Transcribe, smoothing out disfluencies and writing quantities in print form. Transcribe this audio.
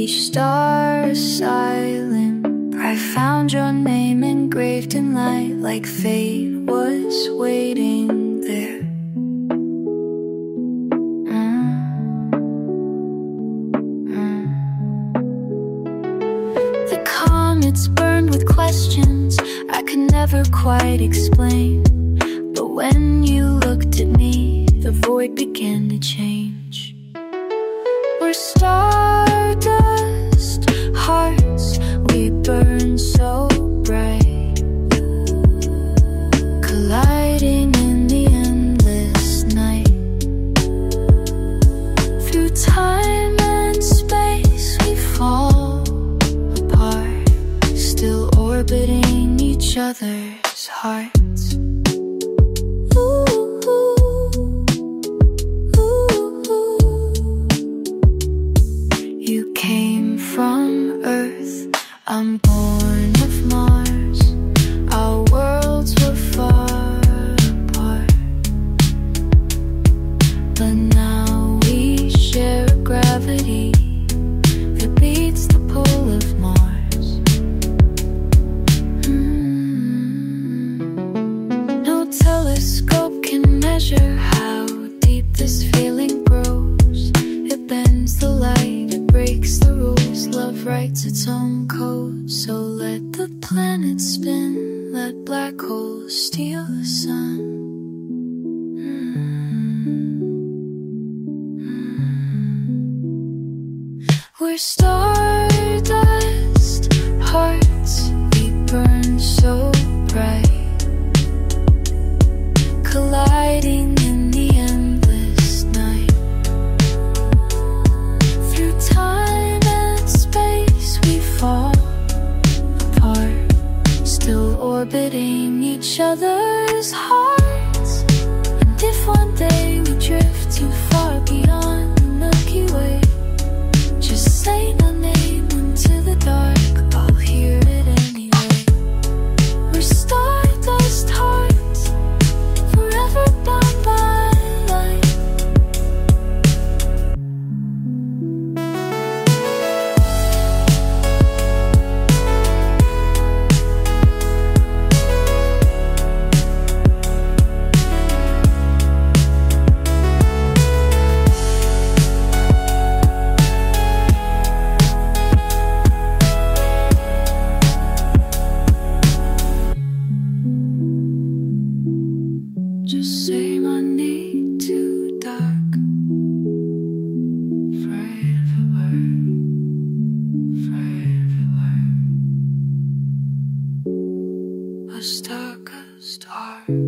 each star a silent. I found your name engraved in light, like fate was waiting there. The comets burned with questions I could never quite explain, but when you looked at me, the void began to change. We're stardust hearts, we burn so bright, colliding in the endless night. Through time and space we fall apart, still orbiting each other's hearts. You came from Earth, I'm born of Mars. Our worlds were far apart, but now we share a gravity that beats the pull of Mars. No telescope can measure how deep this feeling grows. It bends the light, it breaks the rules. Love writes its own code. So let the planet spin, let black holes steal the sun. We're stardust hearts, we burn so bright, colliding in the endless night. Through time and space we fall apart, still orbiting each other's hearts. And if one day we drift too far beyond the Milky Way, just say my name into the dark, I'll hear it anyway. We're stardust hearts, forever bound by light. Just say my name too dark, forever, forever. A stardust heart.